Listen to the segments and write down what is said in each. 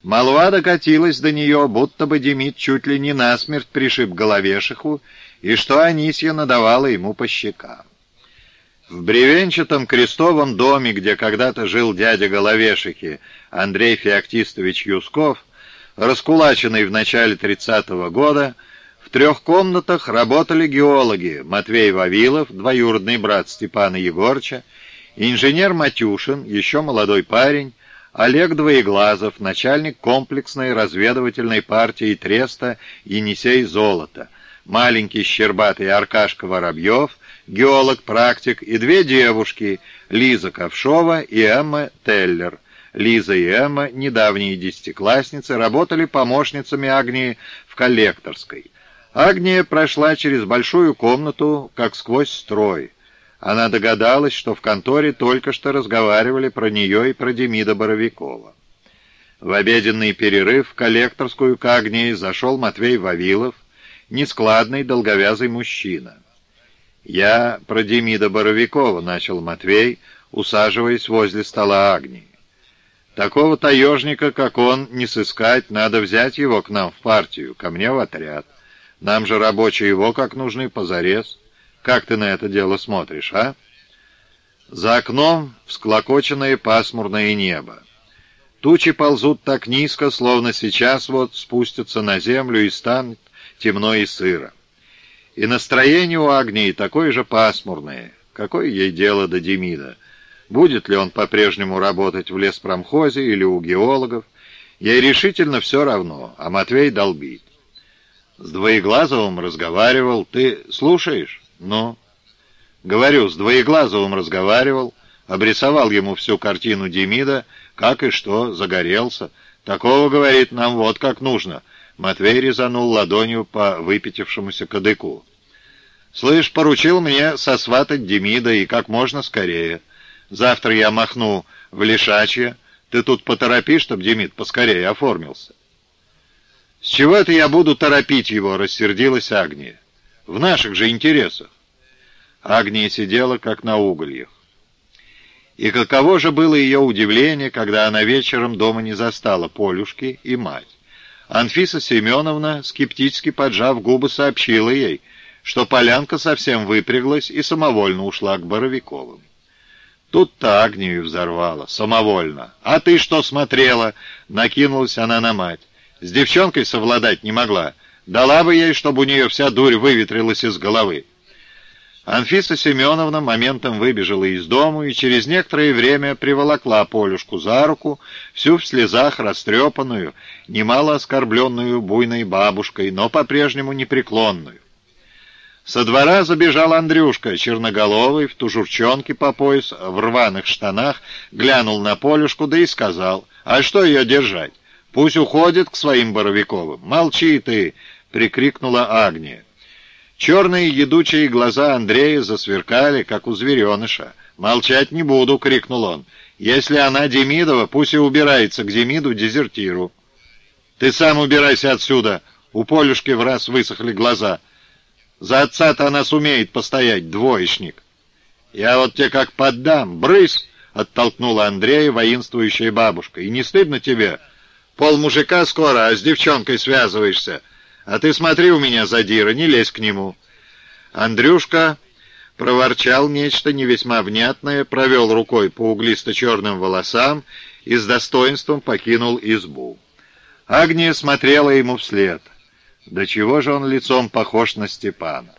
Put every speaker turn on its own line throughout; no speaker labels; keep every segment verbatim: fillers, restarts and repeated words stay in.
Молва докатилась до нее, будто бы Демид чуть ли не насмерть пришиб Головешиху, и что Анисья надавала ему по щекам. В бревенчатом крестовом доме, где когда-то жил дядя Головешихи, Андрей Феоктистович Юсков, раскулаченный в начале тридцатого года, в трех комнатах работали геологи Матвей Вавилов, двоюродный брат Степана Егорыча, инженер Матюшин, еще молодой парень, Олег Двоеглазов, начальник комплексной разведывательной партии Треста Енисей Золото, маленький щербатый Аркашка Воробьев, геолог-практик, и две девушки, Лиза Ковшова и Эмма Теллер. Лиза и Эмма, недавние десятиклассницы, работали помощницами Агнии в коллекторской. Агния прошла через большую комнату, как сквозь строй. Она догадалась, что в конторе только что разговаривали про нее и про Демида Боровикова. В обеденный перерыв в коллекторскую к Агнии зашел Матвей Вавилов, нескладный долговязый мужчина. «Я про Демида Боровикова», — начал Матвей, усаживаясь возле стола Агнии. «Такого таежника, как он, не сыскать, надо взять его к нам в партию, ко мне в отряд. Нам же рабочие его как нужны позарез. Как ты на это дело смотришь, а?» За окном всклокоченное пасмурное небо. Тучи ползут так низко, словно сейчас вот спустятся на землю и станет темно и сыро. И настроение у Агнии такое же пасмурное. Какое ей дело до Демида? Будет ли он по-прежнему работать в леспромхозе или у геологов? Ей решительно все равно, а Матвей долбит. С Двоеглазовым разговаривал. Ты слушаешь? Ну? Говорю, с Двоеглазовым разговаривал, обрисовал ему всю картину Демида, как и что, загорелся. Такого, говорит, нам вот как нужно. Матвей резанул ладонью по выпятившемуся кадыку. «Слышь, поручил мне сосватать Демида, и как можно скорее. Завтра я махну в Лишачье. Ты тут поторопи, чтоб Демид поскорее оформился». «С чего это я буду торопить его?» — рассердилась Агния. «В наших же интересах». Агния сидела, как на угольях. И каково же было ее удивление, когда она вечером дома не застала Полюшки и мать. Анфиса Семеновна, скептически поджав губы, сообщила ей, что Полянка совсем выпряглась и самовольно ушла к Боровиковым. Тут-то Агнию взорвала, самовольно. «А ты что смотрела?» — накинулась она на мать. «С девчонкой совладать не могла. Дала бы ей, чтобы у нее вся дурь выветрилась из головы». Анфиса Семеновна моментом выбежала из дому и через некоторое время приволокла Полюшку за руку, всю в слезах растрепанную, немало оскорбленную буйной бабушкой, но по-прежнему непреклонную. Со двора забежал Андрюшка, черноголовый, в тужурчонке по пояс, в рваных штанах, глянул на Полюшку, да и сказал: «А что ее держать? Пусть уходит к своим Боровиковым». «Молчи ты!» — прикрикнула Агния. Черные едучие глаза Андрея засверкали, как у звереныша. «Молчать не буду!» — крикнул он. «Если она Демидова, пусть и убирается к Демиду-дезертиру». «Ты сам убирайся отсюда!» — у Полюшки в раз высохли глаза. «За отца-то она сумеет постоять, двоечник!» «Я вот тебе как поддам! Брысь!» — оттолкнула Андрея воинствующая бабушка. «И не стыдно тебе? Пол мужика скоро, а с девчонкой связываешься. А ты смотри у меня, задира, не лезь к нему». Андрюшка проворчал нечто не весьма внятное, провел рукой по углисто-черным волосам и с достоинством покинул избу. Агния смотрела ему вслед. Да чего же он лицом похож на Степана?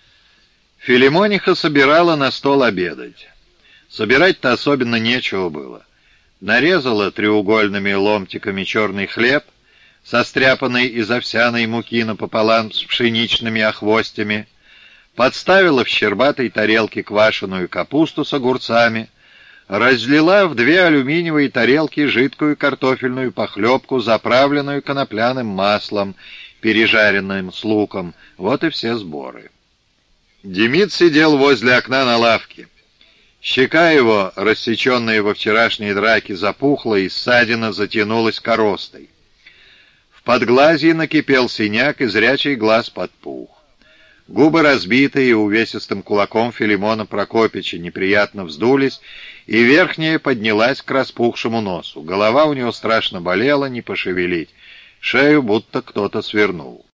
Филимониха собирала на стол обедать. Собирать-то особенно нечего было. Нарезала треугольными ломтиками черный хлеб, состряпанный из овсяной муки напополам с пшеничными охвостями, подставила в щербатой тарелке квашеную капусту с огурцами, разлила в две алюминиевые тарелки жидкую картофельную похлебку, заправленную конопляным маслом, пережаренным с луком. Вот и все сборы. Демид сидел возле окна на лавке. Щека его, рассеченная во вчерашней драке, запухла, и ссадина затянулась коростой. В подглазье накипел синяк, и зрячий глаз подпух. Губы разбитые увесистым кулаком Филимона Прокопича неприятно вздулись, и верхняя поднялась к распухшему носу. Голова у него страшно болела, не пошевелить. Шею будто кто-то свернул.